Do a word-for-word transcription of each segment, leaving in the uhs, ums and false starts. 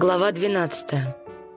Глава двенадцатая.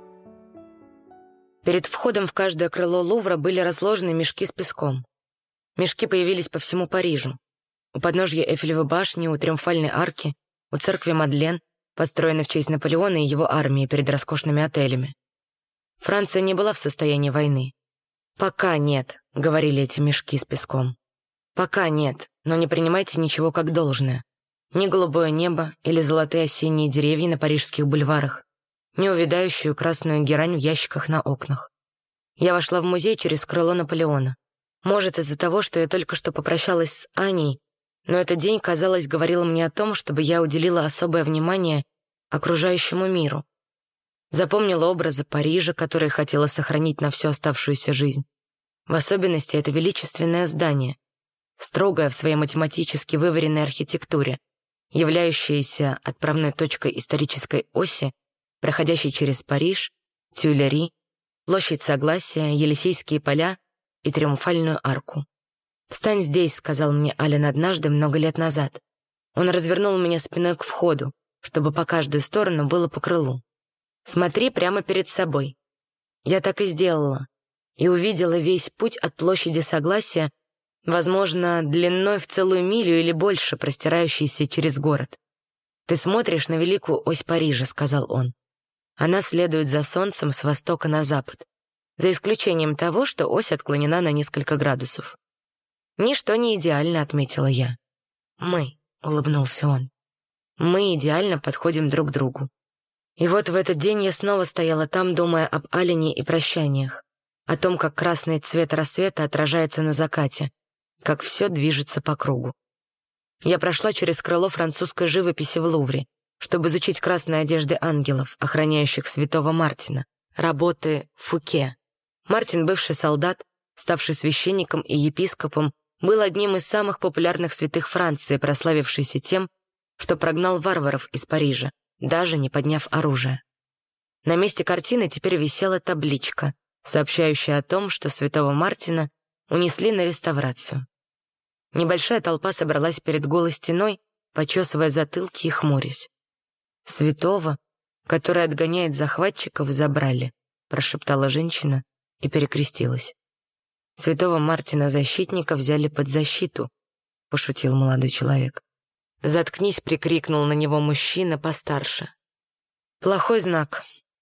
Перед входом в каждое крыло Лувра были разложены мешки с песком. Мешки появились по всему Парижу. У подножья Эйфелевой башни, у Триумфальной арки, у церкви Мадлен, построенной в честь Наполеона и его армии перед роскошными отелями. Франция не была в состоянии войны. «Пока нет», — говорили эти мешки с песком. «Пока нет, но не принимайте ничего как должное. Ни голубое небо или золотые осенние деревья на парижских бульварах, ни увядающую красную герань в ящиках на окнах». Я вошла в музей через крыло Наполеона. Может, из-за того, что я только что попрощалась с Аней, но этот день, казалось, говорил мне о том, чтобы я уделила особое внимание окружающему миру. Запомнила образы Парижа, которые хотела сохранить на всю оставшуюся жизнь. В особенности это величественное здание, строгое в своей математически выверенной архитектуре, являющееся отправной точкой исторической оси, проходящей через Париж, Тюильри, площадь Согласия, Елисейские поля и Триумфальную арку. «Встань здесь», — сказал мне Ален однажды много лет назад. Он развернул меня спиной к входу, чтобы по каждую сторону было по крылу. «Смотри прямо перед собой». Я так и сделала, и увидела весь путь от площади Согласия, возможно, длиной в целую милю или больше, простирающийся через город. «Ты смотришь на великую ось Парижа», — сказал он. «Она следует за солнцем с востока на запад, за исключением того, что ось отклонена на несколько градусов». «Ничто не идеально», — отметила я. «Мы», — улыбнулся он, — «мы идеально подходим друг к другу». И вот в этот день я снова стояла там, думая об Алене и прощаниях, о том, как красный цвет рассвета отражается на закате, как все движется по кругу. Я прошла через крыло французской живописи в Лувре, чтобы изучить красные одежды ангелов, охраняющих святого Мартина, работы Фуке. Мартин, бывший солдат, ставший священником и епископом, был одним из самых популярных святых Франции, прославившийся тем, что прогнал варваров из Парижа, даже не подняв оружие. На месте картины теперь висела табличка, сообщающая о том, что святого Мартина унесли на реставрацию. Небольшая толпа собралась перед голой стеной, почесывая затылки и хмурясь. «Святого, который отгоняет захватчиков, забрали», — прошептала женщина и перекрестилась. «Святого Мартина защитника взяли под защиту», — пошутил молодой человек. «Заткнись», — прикрикнул на него мужчина постарше. Плохой знак.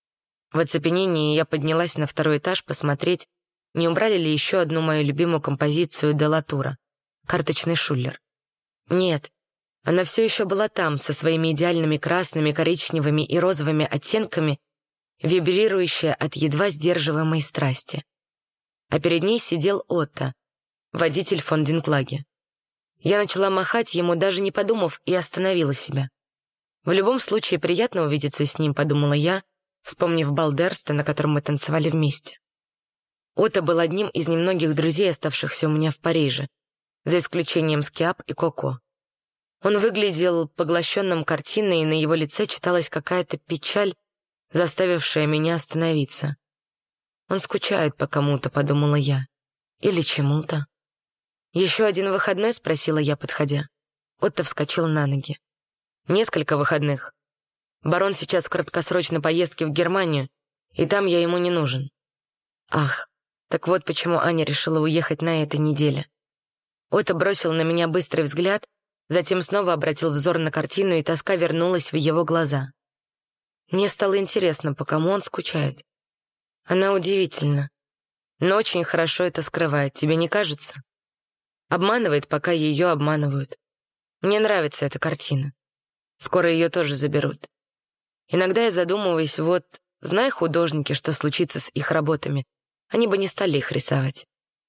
В оцепенении я поднялась на второй этаж посмотреть, не убрали ли еще одну мою любимую композицию де Латура — «Карточный шулер». Нет, она все еще была там, со своими идеальными красными, коричневыми и розовыми оттенками, вибрирующая от едва сдерживаемой страсти. А перед ней сидел Отто, водитель фон Динклаге. Я начала махать ему, даже не подумав, и остановила себя. В любом случае приятно увидеться с ним, подумала я, вспомнив бал Дерста, на котором мы танцевали вместе. Отто был одним из немногих друзей, оставшихся у меня в Париже, за исключением Скиап и Коко. Он выглядел поглощенным картиной, и на его лице читалась какая-то печаль, заставившая меня остановиться. «Он скучает по кому-то», — подумала я. «Или чему-то». «Еще один выходной?» — спросила я, подходя. Отто вскочил на ноги. «Несколько выходных. Барон сейчас в краткосрочной поездке в Германию, и там я ему не нужен». «Ах, так вот почему Аня решила уехать на этой неделе». Отто бросил на меня быстрый взгляд, затем снова обратил взор на картину, и тоска вернулась в его глаза. Мне стало интересно, по кому он скучает. Она удивительна, но очень хорошо это скрывает, тебе не кажется? Обманывает, пока ее обманывают. Мне нравится эта картина. Скоро ее тоже заберут. Иногда я задумываюсь, вот, зная художники, что случится с их работами, они бы не стали их рисовать.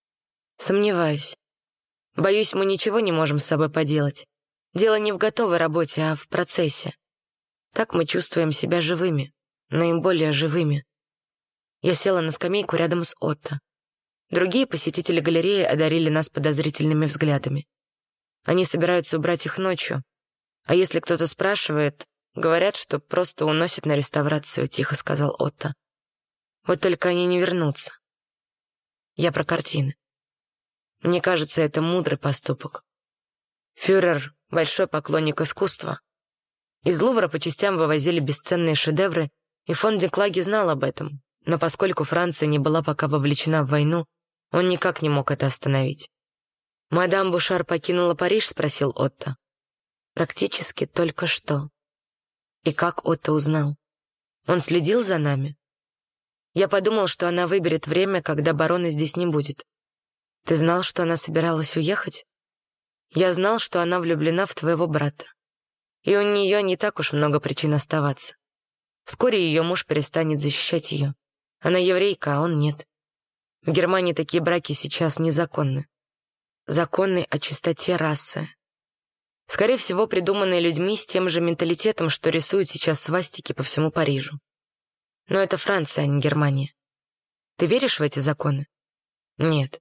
Сомневаюсь. Боюсь, мы ничего не можем с собой поделать. Дело не в готовой работе, а в процессе. Так мы чувствуем себя живыми, наиболее живыми. Я села на скамейку рядом с Отто. Другие посетители галереи одарили нас подозрительными взглядами. Они собираются убрать их ночью, а если кто-то спрашивает, говорят, что просто уносят на реставрацию, тихо сказал Отто. Вот только они не вернутся. Я про картины. Мне кажется, это мудрый поступок. Фюрер — большой поклонник искусства. Из Лувра по частям вывозили бесценные шедевры, И фон Деклаги знал об этом, но поскольку Франция не была пока вовлечена в войну, он никак не мог это остановить. «Мадам Бушар покинула Париж?» — спросил Отто. «Практически только что». И как Отто узнал? Он следил за нами? Я подумал, что она выберет время, когда барона здесь не будет. Ты знал, что она собиралась уехать? Я знал, что она влюблена в твоего брата. И у нее не так уж много причин оставаться. Вскоре ее муж перестанет защищать ее. Она еврейка, а он нет. В Германии такие браки сейчас незаконны. Законы о чистоте расы. Скорее всего, придуманные людьми с тем же менталитетом, что рисуют сейчас свастики по всему Парижу. Но это Франция, а не Германия. Ты веришь в эти законы? Нет.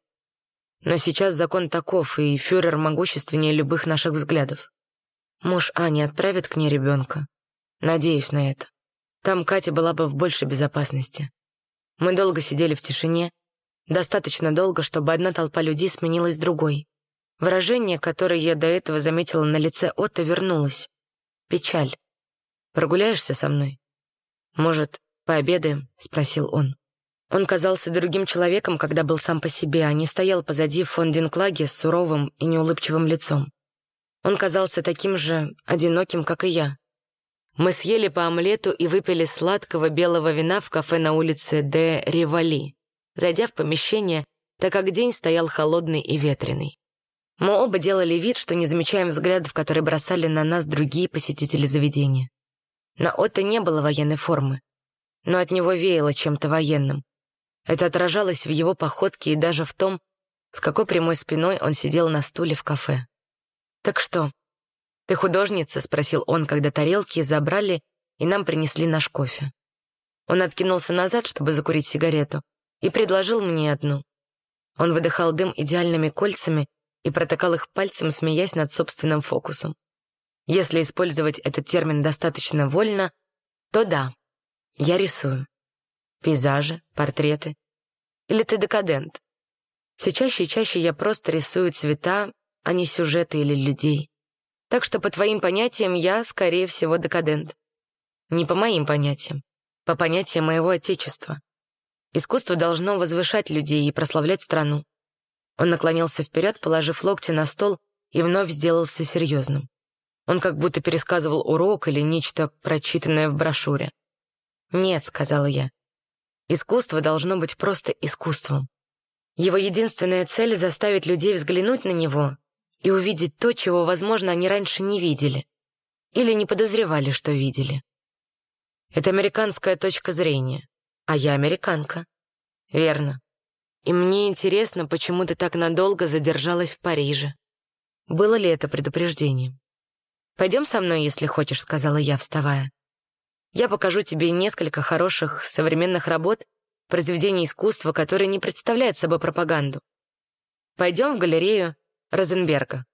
Но сейчас закон таков, и фюрер могущественнее любых наших взглядов. Муж Ани отправит к ней ребенка. Надеюсь на это. Там Катя была бы в большей безопасности. Мы долго сидели в тишине, достаточно долго, чтобы одна толпа людей сменилась другой. Выражение, которое я до этого заметила на лице Отто, вернулось. Печаль. «Прогуляешься со мной?» «Может, пообедаем?» — спросил он. Он казался другим человеком, когда был сам по себе, а не стоял позади фон Динклаге с суровым и неулыбчивым лицом. Он казался таким же одиноким, как и я. Мы съели по омлету и выпили сладкого белого вина в кафе на улице де Ривали, зайдя в помещение, так как день стоял холодный и ветреный. Мы оба делали вид, что не замечаем взглядов, которые бросали на нас другие посетители заведения. На Отто не было военной формы, но от него веяло чем-то военным. Это отражалось в его походке и даже в том, с какой прямой спиной он сидел на стуле в кафе. «Так что, ты художница?» — спросил он, когда тарелки забрали и нам принесли наш кофе. Он откинулся назад, чтобы закурить сигарету, и предложил мне одну. Он выдыхал дым идеальными кольцами и протыкал их пальцем, смеясь над собственным фокусом. Если использовать этот термин достаточно вольно, то да, я рисую. Пейзажи, портреты. Или ты декадент? Все чаще и чаще я просто рисую цвета, а не сюжеты или людей. Так что по твоим понятиям я, скорее всего, декадент. Не по моим понятиям, по понятиям моего отечества. Искусство должно возвышать людей и прославлять страну. Он наклонился вперед, положив локти на стол, и вновь сделался серьезным. Он как будто пересказывал урок или нечто, прочитанное в брошюре. «Нет», — сказала я, — «искусство должно быть просто искусством. Его единственная цель — заставить людей взглянуть на него и увидеть то, чего, возможно, они раньше не видели или не подозревали, что видели. Это американская точка зрения, а я американка». «Верно. И мне интересно, почему ты так надолго задержалась в Париже. Было ли это предупреждением?» «Пойдем со мной, если хочешь», — сказала я, вставая. «Я покажу тебе несколько хороших современных работ, произведений искусства, которые не представляют собой пропаганду. Пойдем в галерею Розенберга.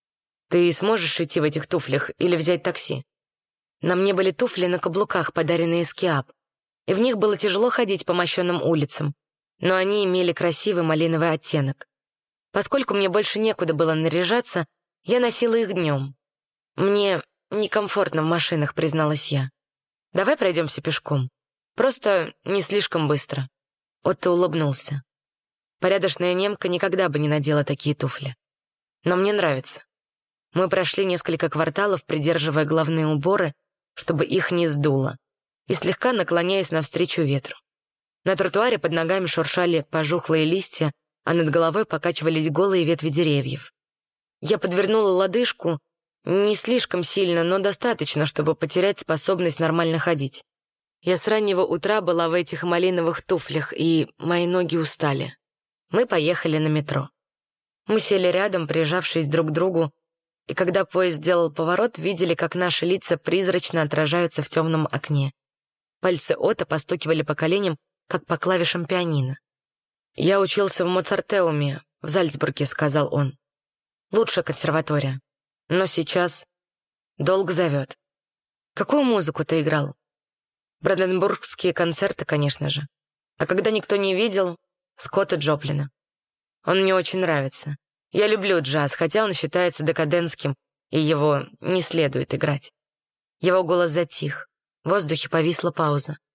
Ты сможешь идти в этих туфлях или взять такси?» На мне были туфли на каблуках, подаренные Скиап, и в них было тяжело ходить по мощенным улицам, но они имели красивый малиновый оттенок. Поскольку мне больше некуда было наряжаться, я носила их днем. «Мне некомфортно в машинах», — призналась я. «Давай пройдемся пешком. Просто не слишком быстро». Отто улыбнулся. Порядочная немка никогда бы не надела такие туфли. Но мне нравится. Мы прошли несколько кварталов, придерживая головные уборы, чтобы их не сдуло, и слегка наклоняясь навстречу ветру. На тротуаре под ногами шуршали пожухлые листья, а над головой покачивались голые ветви деревьев. Я подвернула лодыжку, не слишком сильно, но достаточно, чтобы потерять способность нормально ходить. Я с раннего утра была в этих малиновых туфлях, и мои ноги устали. Мы поехали на метро. Мы сели рядом, прижавшись друг к другу, и когда поезд сделал поворот, видели, как наши лица призрачно отражаются в темном окне. Пальцы Отто постукивали по коленям, как по клавишам пианино. «Я учился в Моцартеуме, в Зальцбурге», — сказал он. «Лучшая консерватория. Но сейчас долг зовет». «Какую музыку ты играл?» «Бранденбургские концерты, конечно же. А когда никто не видел, Скотта Джоплина. Он мне очень нравится. Я люблю джаз, хотя он считается декадентским, и его не следует играть». Его голос затих. В воздухе повисла пауза.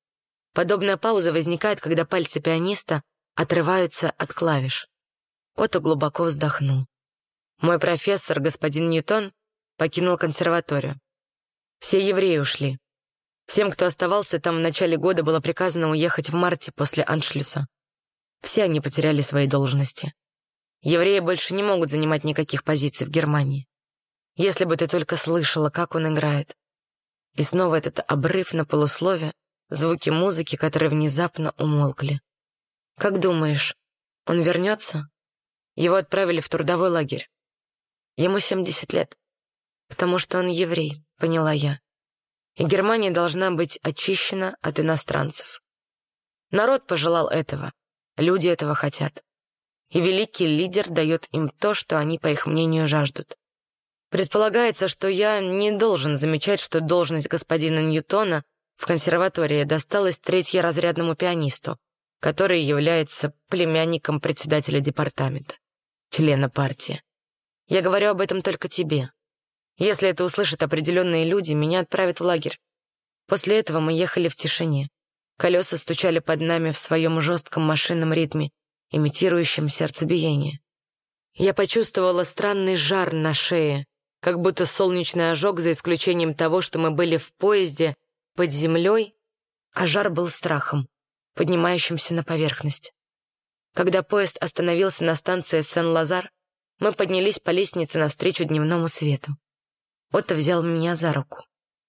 Подобная пауза возникает, когда пальцы пианиста отрываются от клавиш. Отто глубоко вздохнул. Мой профессор, господин Ньютон, покинул консерваторию. Все евреи ушли. Всем, кто оставался там в начале года, было приказано уехать в марте после аншлюса. Все они потеряли свои должности. Евреи больше не могут занимать никаких позиций в Германии. Если бы ты только слышала, как он играет. И снова этот обрыв на полуслове, звуки музыки, которые внезапно умолкли. Как думаешь, он вернется? Его отправили в трудовой лагерь. Ему семьдесят лет, потому что он еврей, поняла я. И Германия должна быть очищена от иностранцев. Народ пожелал этого, люди этого хотят. И великий лидер дает им то, что они, по их мнению, жаждут. Предполагается, что я не должен замечать, что должность господина Ньютона в консерватории досталась третьеразрядному пианисту, который является племянником председателя департамента, члена партии. Я говорю об этом только тебе. Если это услышат определенные люди, меня отправят в лагерь. После этого мы ехали в тишине. Колеса стучали под нами в своем жестком машинном ритме, имитирующем сердцебиение. Я почувствовала странный жар на шее, как будто солнечный ожог, за исключением того, что мы были в поезде под землей, а жар был страхом, поднимающимся на поверхность. Когда поезд остановился на станции Сен-Лазар, мы поднялись по лестнице навстречу дневному свету. Отто взял меня за руку.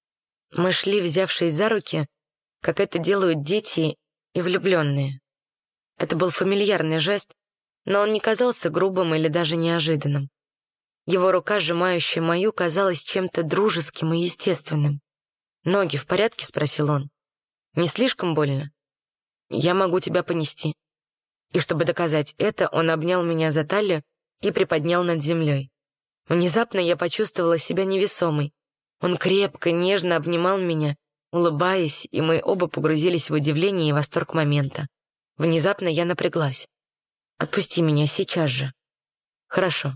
Мы шли, взявшись за руки, как это делают дети и влюбленные. Это был фамильярный жест, но он не казался грубым или даже неожиданным. Его рука, сжимающая мою, казалась чем-то дружеским и естественным. «Ноги в порядке?» — спросил он. «Не слишком больно? Я могу тебя понести». И чтобы доказать это, он обнял меня за талию и приподнял над землей. Внезапно я почувствовала себя невесомой. Он крепко, нежно обнимал меня, улыбаясь, и мы оба погрузились в удивление и восторг момента. Внезапно я напряглась. «Отпусти меня сейчас же». «Хорошо».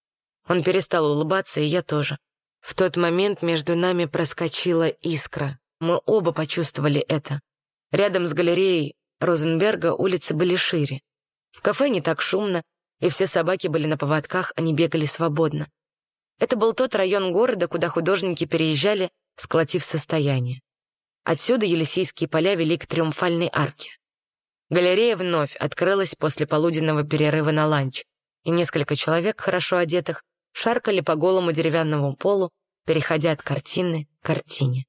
Он перестал улыбаться, и я тоже. В тот момент между нами проскочила искра. Мы оба почувствовали это. Рядом с галереей Розенберга улицы были шире. В кафе не так шумно, и все собаки были на поводках, они бегали свободно. Это был тот район города, куда художники переезжали, сколотив состояние. Отсюда Елисейские поля вели к Триумфальной арке. Галерея вновь открылась после полуденного перерыва на ланч, и несколько человек, хорошо одетых, шаркали по голому деревянному полу, переходя от картины к картине.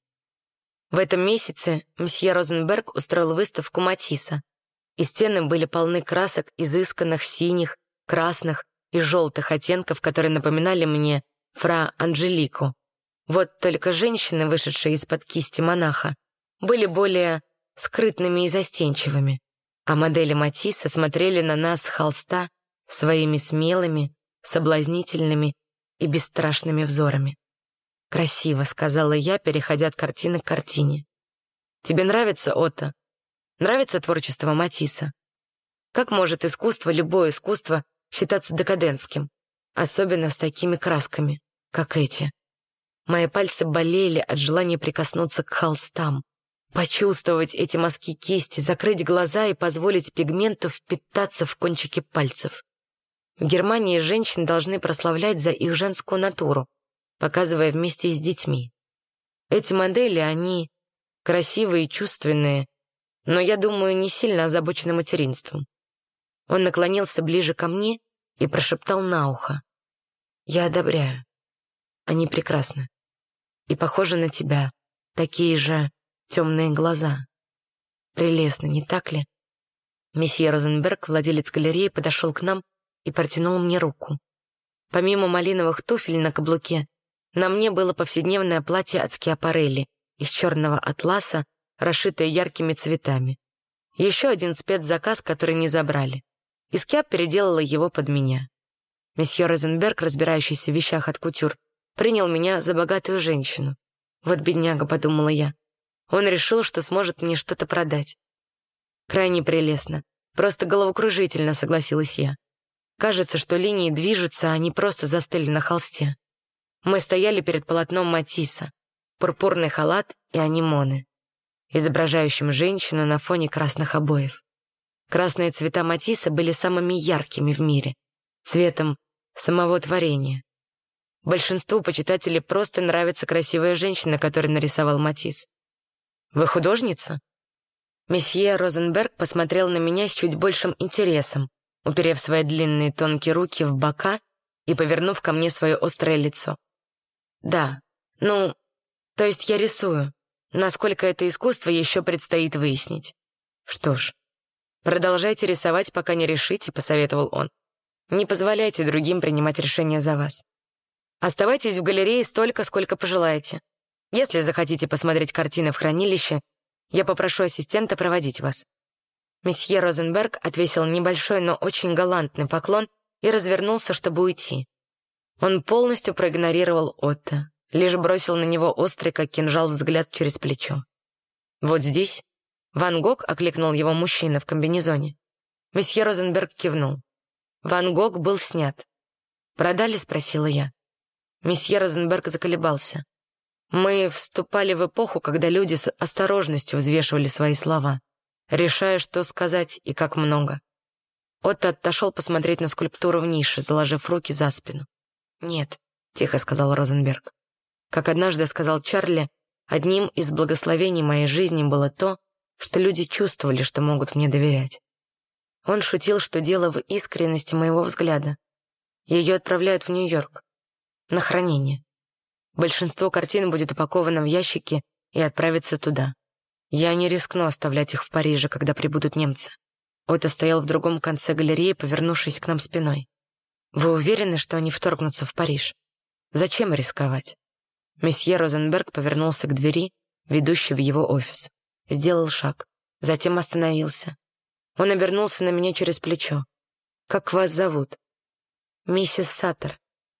В этом месяце мсье Розенберг устроил выставку Матисса, и стены были полны красок изысканных синих, красных и желтых оттенков, которые напоминали мне фра Анжелику. Вот только женщины, вышедшие из-под кисти монаха, были более скрытными и застенчивыми, а модели Матисса смотрели на нас с холста своими смелыми, соблазнительными и бесстрашными взорами. «Красиво», — сказала я, переходя от картины к картине. «Тебе нравится, Отто? Нравится творчество Матисса? Как может искусство, любое искусство, считаться декадентским, особенно с такими красками, как эти?» Мои пальцы болели от желания прикоснуться к холстам, почувствовать эти мазки кисти, закрыть глаза и позволить пигменту впитаться в кончики пальцев. В Германии женщин должны прославлять за их женскую натуру, показывая вместе с детьми. Эти модели, они красивые и чувственные, но, я думаю, не сильно озабочены материнством. Он наклонился ближе ко мне и прошептал на ухо. «Я одобряю. Они прекрасны. И похожи на тебя. Такие же темные глаза. Прелестно, не так ли?» Месье Розенберг, владелец галереи, подошел к нам и протянул мне руку. Помимо малиновых туфель на каблуке, на мне было повседневное платье от Скиапарелли из черного атласа, расшитое яркими цветами. Еще один спецзаказ, который не забрали. И Скиап переделала его под меня. Месье Розенберг, разбирающийся в вещах от кутюр, принял меня за богатую женщину. Вот бедняга, подумала я. Он решил, что сможет мне что-то продать. Крайне прелестно. Просто головокружительно, согласилась я. Кажется, что линии движутся, а они просто застыли на холсте. Мы стояли перед полотном Матисса. Пурпурный халат и анимоны. изображающим женщину на фоне красных обоев. Красные цвета Матисса были самыми яркими в мире, цветом самого творения. Большинству почитателей просто нравится красивая женщина, которую нарисовал Матисс. «Вы художница?» Месье Розенберг посмотрел на меня с чуть большим интересом, уперев свои длинные тонкие руки в бока и повернув ко мне свое острое лицо. «Да, ну, то есть я рисую. Насколько это искусство, еще предстоит выяснить». «Что ж, продолжайте рисовать, пока не решите», — посоветовал он. «Не позволяйте другим принимать решения за вас. Оставайтесь в галерее столько, сколько пожелаете. Если захотите посмотреть картины в хранилище, я попрошу ассистента проводить вас». Месье Розенберг отвесил небольшой, но очень галантный поклон и развернулся, чтобы уйти. Он полностью проигнорировал Отто, лишь бросил на него острый, как кинжал, взгляд через плечо. «Вот здесь?» «Ван Гог?» — окликнул его мужчина в комбинезоне. Месье Розенберг кивнул. Ван Гог был снят. «Продали?» — спросила я. Месье Розенберг заколебался. Мы вступали в эпоху, когда люди с осторожностью взвешивали свои слова, решая, что сказать и как много. Отто отошел посмотреть на скульптуру в нише, заложив руки за спину. «Нет», — тихо сказал Розенберг. Как однажды сказал Чарли, одним из благословений моей жизни было то, что люди чувствовали, что могут мне доверять. Он шутил, что дело в искренности моего взгляда. Ее отправляют в Нью-Йорк. На хранение. Большинство картин будет упаковано в ящики и отправится туда. Я не рискну оставлять их в Париже, когда прибудут немцы. Отто стоял в другом конце галереи, повернувшись к нам спиной. Вы уверены, что они вторгнутся в Париж? Зачем рисковать? Месье Розенберг повернулся к двери, ведущей в его офис. Сделал шаг, затем остановился. Он обернулся на меня через плечо. «Как вас зовут?» «Миссис Саттер.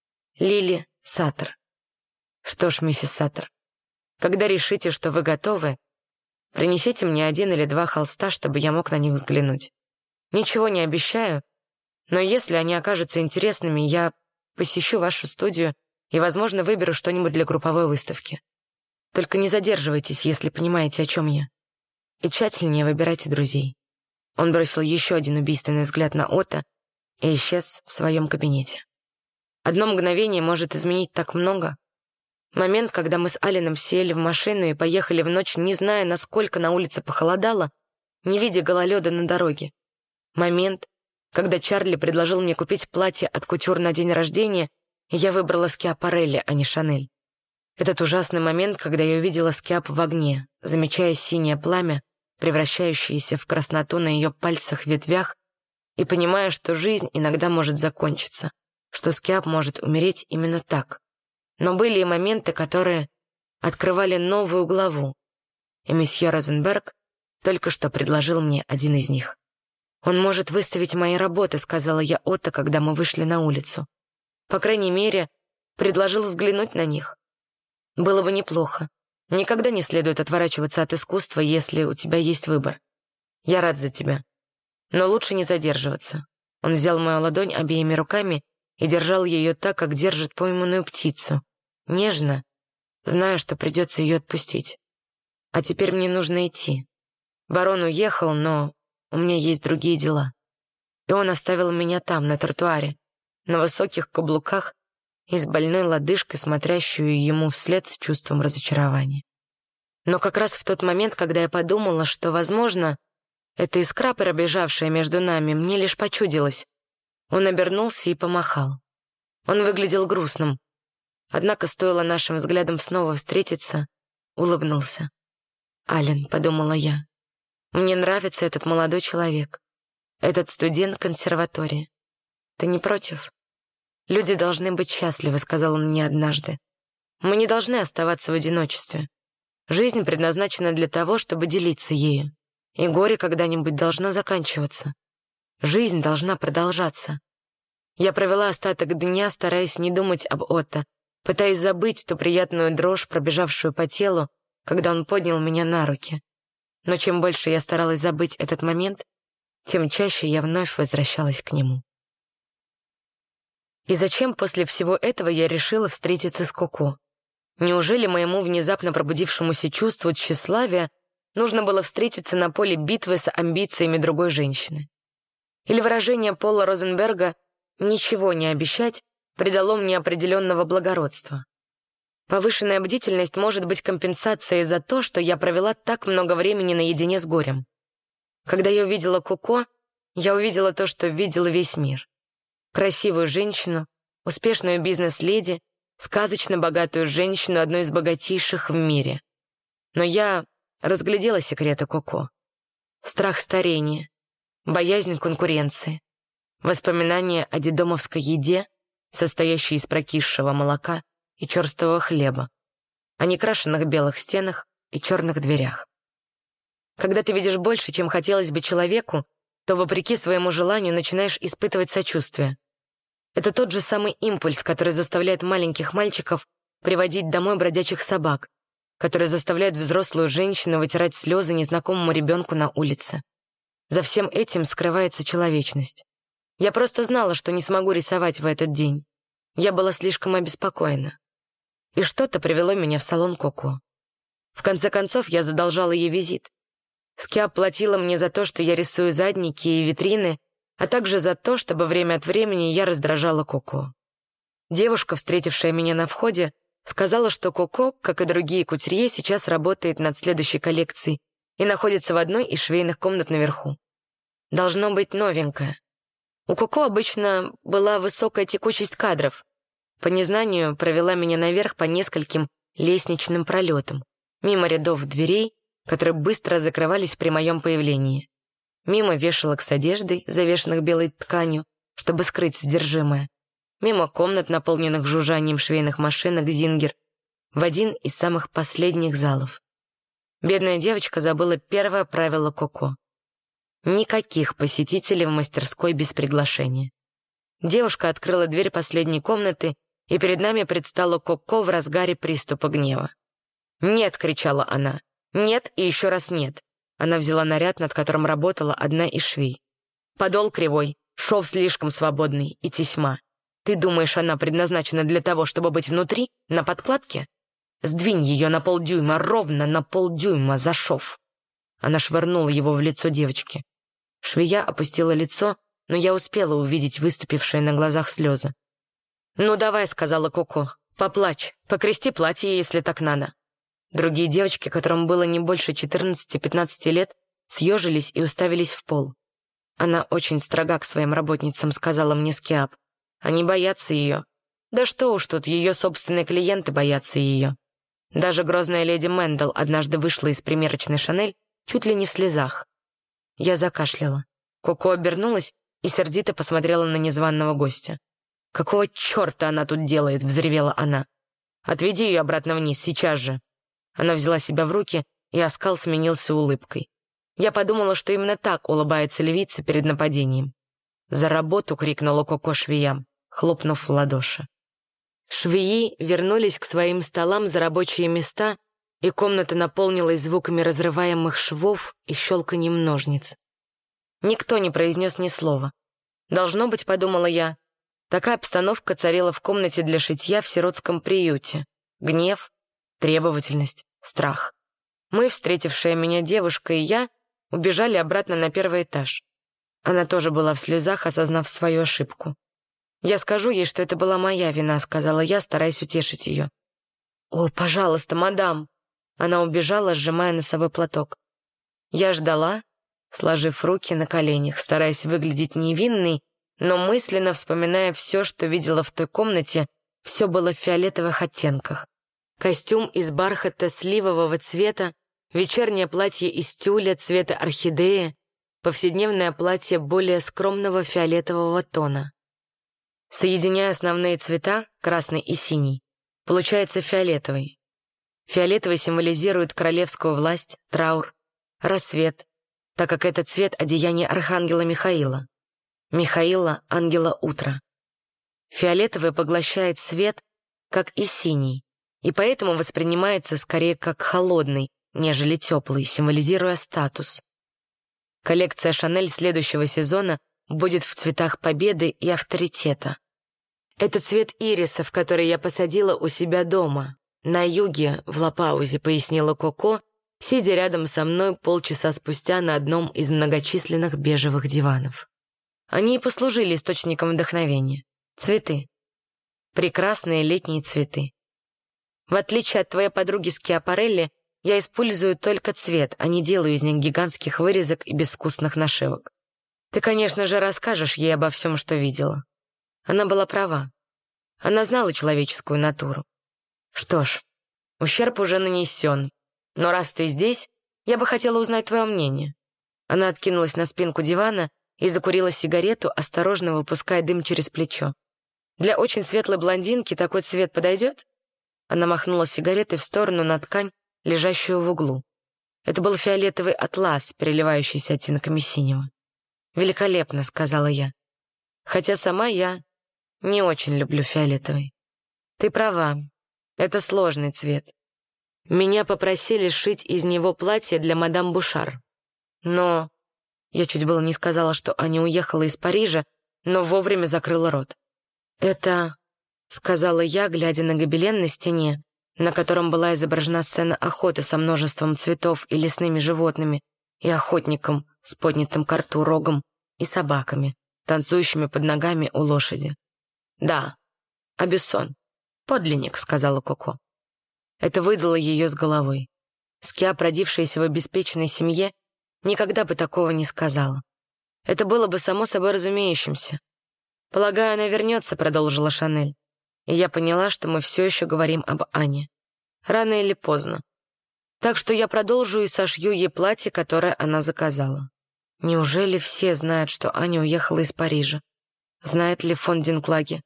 Лили Саттер». «Что ж, миссис Саттер, когда решите, что вы готовы, принесите мне один или два холста, чтобы я мог на них взглянуть. Ничего не обещаю, но если они окажутся интересными, я посещу вашу студию и, возможно, выберу что-нибудь для групповой выставки. Только не задерживайтесь, если понимаете, о чем я. И тщательнее выбирайте друзей». Он бросил еще один убийственный взгляд на Отто и исчез в своем кабинете. Одно мгновение может изменить так много. Момент, когда мы с Алленом сели в машину и поехали в ночь, не зная, насколько на улице похолодало, не видя гололеда на дороге. Момент, когда Чарли предложил мне купить платье от кутюр на день рождения, и я выбрала Скиапарелли, а не Шанель. Этот ужасный момент, когда я увидела Скиап в огне, замечая синее пламя, превращающееся в красноту на ее пальцах-ветвях, и понимая, что жизнь иногда может закончиться, что Скиап может умереть именно так. Но были и моменты, которые открывали новую главу, и месье Розенберг только что предложил мне один из них. «Он может выставить мои работы», — сказала я Отто, когда мы вышли на улицу. По крайней мере, предложил взглянуть на них. Было бы неплохо. Никогда не следует отворачиваться от искусства, если у тебя есть выбор. Я рад за тебя. Но лучше не задерживаться. Он взял мою ладонь обеими руками и держал ее так, как держит пойманную птицу. Нежно, зная, что придется ее отпустить. А теперь мне нужно идти. Барон уехал, но у меня есть другие дела. И он оставил меня там, на тротуаре, на высоких каблуках и с больной лодыжкой, смотрящую ему вслед с чувством разочарования. Но как раз в тот момент, когда я подумала, что, возможно, эта искра, пробежавшая между нами, мне лишь почудилась, он обернулся и помахал. Он выглядел грустным. Однако стоило нашим взглядам снова встретиться, улыбнулся. «Аллен», — подумала я, — «мне нравится этот молодой человек, этот студент консерватории. Ты не против?» «Люди должны быть счастливы», — сказал он мне однажды. «Мы не должны оставаться в одиночестве. Жизнь предназначена для того, чтобы делиться ею, и горе когда-нибудь должно заканчиваться. Жизнь должна продолжаться». Я провела остаток дня, стараясь не думать об Отто, пытаясь забыть ту приятную дрожь, пробежавшую по телу, когда он поднял меня на руки. Но чем больше я старалась забыть этот момент, тем чаще я вновь возвращалась к нему. И зачем после всего этого я решила встретиться с Коко? Неужели моему внезапно пробудившемуся чувству тщеславия нужно было встретиться на поле битвы с амбициями другой женщины. Или выражение Пола Розенберга «ничего не обещать» придало мне определенного благородства. Повышенная бдительность может быть компенсацией за то, что я провела так много времени наедине с горем. Когда я увидела Коко, я увидела то, что видел весь мир. Красивую женщину, успешную бизнес-леди, сказочно богатую женщину, одну из богатейших в мире. Но я разглядела секреты Коко. Страх старения, боязнь конкуренции, воспоминания о дедомовской еде, состоящей из прокисшего молока и черствого хлеба, о некрашенных белых стенах и черных дверях. Когда ты видишь больше, чем хотелось бы человеку, то, вопреки своему желанию, начинаешь испытывать сочувствие. Это тот же самый импульс, который заставляет маленьких мальчиков приводить домой бродячих собак, который заставляет взрослую женщину вытирать слезы незнакомому ребенку на улице. За всем этим скрывается человечность. Я просто знала, что не смогу рисовать в этот день. Я была слишком обеспокоена. И что-то привело меня в салон Коко. В конце концов, я задолжала ей визит. Скиап платила мне за то, что я рисую задники и витрины, а также за то, чтобы время от времени я раздражала Коко. Девушка, встретившая меня на входе, сказала, что Коко, как и другие кутюрье, сейчас работает над следующей коллекцией и находится в одной из швейных комнат наверху. Должно быть новенькая. У Коко обычно была высокая текучесть кадров. По незнанию провела меня наверх по нескольким лестничным пролетам, мимо рядов дверей, которые быстро закрывались при моем появлении. Мимо вешалок с одеждой, завешанных белой тканью, чтобы скрыть содержимое. Мимо комнат, наполненных жужжанием швейных машинок «Зингер», в один из самых последних залов. Бедная девочка забыла первое правило Коко. Никаких посетителей в мастерской без приглашения. Девушка открыла дверь последней комнаты, и перед нами предстала Коко в разгаре приступа гнева. «Нет!» — кричала она. «Нет и еще раз нет!» Она взяла наряд, над которым работала одна из швей. «Подол кривой, шов слишком свободный и тесьма. Ты думаешь, она предназначена для того, чтобы быть внутри, на подкладке? Сдвинь ее на полдюйма, ровно на полдюйма за шов!» Она швырнула его в лицо девочки. Швея опустила лицо, но я успела увидеть выступившие на глазах слезы. «Ну давай», — сказала Коко, — «поплачь, покрести платье, если так надо». Другие девочки, которым было не больше четырнадцати-пятнадцати лет, съежились и уставились в пол. «Она очень строга к своим работницам», — сказала мне Скиап. «Они боятся ее. Да что уж тут, ее собственные клиенты боятся ее». Даже грозная леди Мэндл однажды вышла из примерочной Шанель чуть ли не в слезах. Я закашляла. Коко обернулась и сердито посмотрела на незваного гостя. «Какого черта она тут делает?» — взревела она. «Отведи ее обратно вниз, сейчас же». Она взяла себя в руки, и оскал сменился улыбкой. Я подумала, что именно так улыбается львица перед нападением. «За работу!» — крикнула Коко швеям, хлопнув в ладоши. Швеи вернулись к своим столам за рабочие места, и комната наполнилась звуками разрываемых швов и щелканьем ножниц. Никто не произнес ни слова. Должно быть, подумала я, такая обстановка царила в комнате для шитья в сиротском приюте. Гнев, требовательность, страх. Мы, встретившая меня девушка и я, убежали обратно на первый этаж. Она тоже была в слезах, осознав свою ошибку. «Я скажу ей, что это была моя вина», — сказала я, стараясь утешить ее. «О, пожалуйста, мадам!» Она убежала, сжимая носовой платок. Я ждала, сложив руки на коленях, стараясь выглядеть невинной, но мысленно вспоминая все, что видела в той комнате, все было в фиолетовых оттенках. Костюм из бархата сливового цвета, вечернее платье из тюля цвета орхидеи, повседневное платье более скромного фиолетового тона. Соединяя основные цвета, красный и синий, получается фиолетовый. Фиолетовый символизирует королевскую власть, траур, рассвет, так как это цвет одеяния архангела Михаила. Михаила — ангела утра. Фиолетовый поглощает свет, как и синий, и поэтому воспринимается скорее как холодный, нежели теплый, символизируя статус. Коллекция Шанель следующего сезона будет в цветах победы и авторитета. Это цвет ирисов, который я посадила у себя дома, на юге, в Лапаузе, пояснила Коко, сидя рядом со мной полчаса спустя на одном из многочисленных бежевых диванов. Они и послужили источником вдохновения. Цветы. Прекрасные летние цветы. В отличие от твоей подруги Скиапарелли, я использую только цвет, а не делаю из них гигантских вырезок и безвкусных нашивок. Ты, конечно же, расскажешь ей обо всем, что видела. Она была права. Она знала человеческую натуру. Что ж, ущерб уже нанесен. Но раз ты здесь, я бы хотела узнать твое мнение. Она откинулась на спинку дивана и закурила сигарету, осторожно выпуская дым через плечо. Для очень светлой блондинки такой цвет подойдет? Она махнула сигаретой в сторону на ткань, лежащую в углу. Это был фиолетовый атлас, переливающийся оттенками синего. «Великолепно», — сказала я. Хотя сама я не очень люблю фиолетовый. Ты права, это сложный цвет. Меня попросили сшить из него платье для мадам Бушар. Но я чуть было не сказала, что Аня уехала из Парижа, но вовремя закрыла рот. «Это...» — сказала я, глядя на гобелен на стене, на котором была изображена сцена охоты со множеством цветов и лесными животными, и охотником с поднятым ко рту рогом, и собаками, танцующими под ногами у лошади. «Да, Абюсон. Подлинник», — сказала Коко. Это выдало ее с головой. Скиап, родившаяся в обеспеченной семье, никогда бы такого не сказала. Это было бы само собой разумеющимся. «Полагаю, она вернется», — продолжила Шанель. И я поняла, что мы все еще говорим об Ане. Рано или поздно. Так что я продолжу и сошью ей платье, которое она заказала. Неужели все знают, что Аня уехала из Парижа? Знает ли фон Динклаге?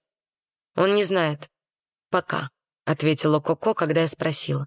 Он не знает. Пока, ответила Коко, когда я спросила.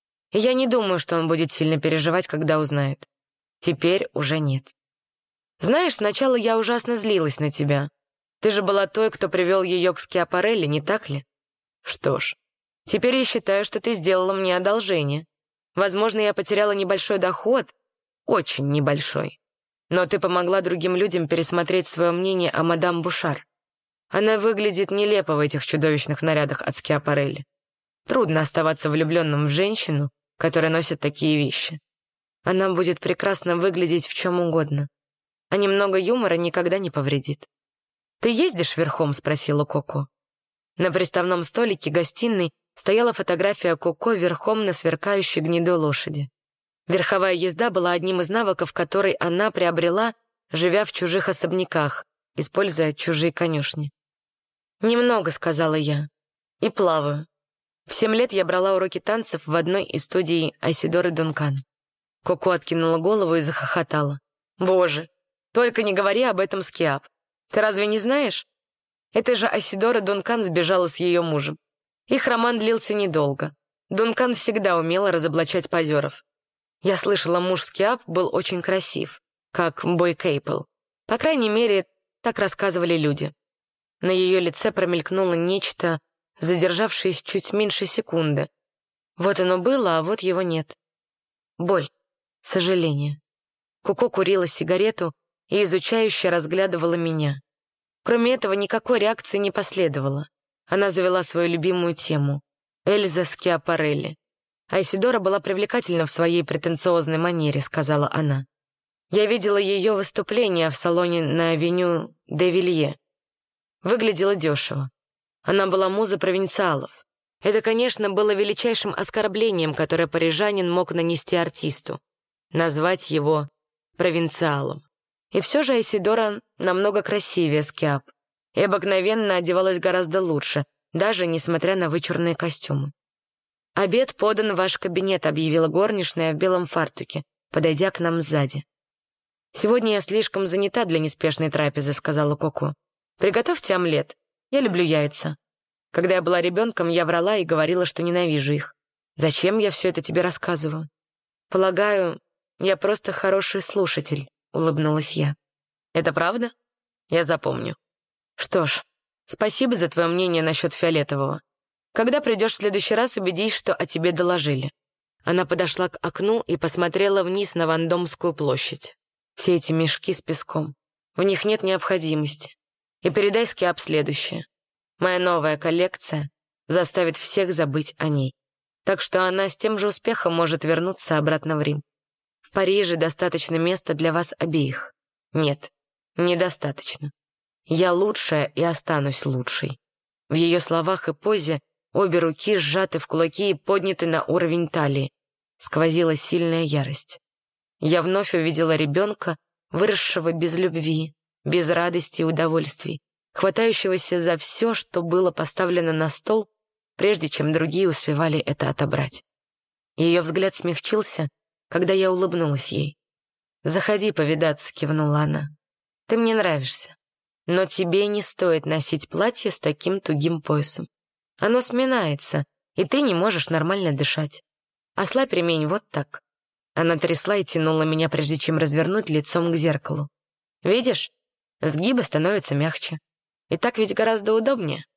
И я не думаю, что он будет сильно переживать, когда узнает. Теперь уже нет. Знаешь, сначала я ужасно злилась на тебя. Ты же была той, кто привел ее к Скиапарелли, не так ли? Что ж, теперь я считаю, что ты сделала мне одолжение. Возможно, я потеряла небольшой доход, очень небольшой. Но ты помогла другим людям пересмотреть свое мнение о мадам Бушар. Она выглядит нелепо в этих чудовищных нарядах от Скиапарелли. Трудно оставаться влюбленным в женщину, которая носит такие вещи. Она будет прекрасно выглядеть в чем угодно. А немного юмора никогда не повредит. «Ты ездишь верхом?» — спросила Коко. На приставном столике гостиной стояла фотография Коко верхом на сверкающей гнедой лошади. Верховая езда была одним из навыков, который она приобрела, живя в чужих особняках, используя чужие конюшни. «Немного», — сказала я, — «и плаваю. В семь лет я брала уроки танцев в одной из студий Айсидоры Дункан». Коко откинула голову и захохотала. «Боже, только не говори об этом, Скиап. Ты разве не знаешь? Эта же Айсидора Дункан сбежала с ее мужем. Их роман длился недолго. Дункан всегда умела разоблачать позеров. Я слышала, муж Скиап был очень красив, как Бой Кейпл. По крайней мере, так рассказывали люди. На ее лице промелькнуло нечто, задержавшееся чуть меньше секунды. Вот оно было, а вот его нет. Боль, сожаление. Коко курила сигарету и изучающе разглядывала меня. Кроме этого, никакой реакции не последовало. Она завела свою любимую тему — Эльза Скиапарелли. «Айсидора была привлекательна в своей претенциозной манере», — сказала она. «Я видела ее выступление в салоне на авеню де Вилье. Выглядела дешево. Она была муза провинциалов. Это, конечно, было величайшим оскорблением, которое парижанин мог нанести артисту. Назвать его провинциалом. И все же Айсидора намного красивее Скиап и обыкновенно одевалась гораздо лучше, даже несмотря на вычурные костюмы. «Обед подан в ваш кабинет», — объявила горничная в белом фартуке, подойдя к нам сзади. «Сегодня я слишком занята для неспешной трапезы», — сказала Коко. «Приготовьте омлет. Я люблю яйца. Когда я была ребенком, я врала и говорила, что ненавижу их. Зачем я все это тебе рассказываю? Полагаю, я просто хороший слушатель», — улыбнулась я. «Это правда? Я запомню. Что ж, спасибо за твое мнение насчет фиолетового. Когда придешь в следующий раз, убедись, что о тебе доложили». Она подошла к окну и посмотрела вниз на Вандомскую площадь. Все эти мешки с песком. В них нет необходимости. И передай Скиап следующее. Моя новая коллекция заставит всех забыть о ней. так что она с тем же успехом может вернуться обратно в Рим. В Париже достаточно места для вас обеих. Нет, недостаточно. Я лучшая и останусь лучшей». В ее словах и позе обе руки сжаты в кулаки и подняты на уровень талии. Сквозила сильная ярость. Я вновь увидела ребенка, выросшего без любви, без радости и удовольствий, хватающегося за все, что было поставлено на стол, прежде чем другие успевали это отобрать. Ее взгляд смягчился, когда я улыбнулась ей. «Заходи повидаться», — кивнула она. «Ты мне нравишься, но тебе не стоит носить платье с таким тугим поясом. Оно сминается, и ты не можешь нормально дышать. Ослабь ремень вот так». Она трясла и тянула меня, прежде чем развернуть лицом к зеркалу. «Видишь, сгибы становятся мягче. И так ведь гораздо удобнее».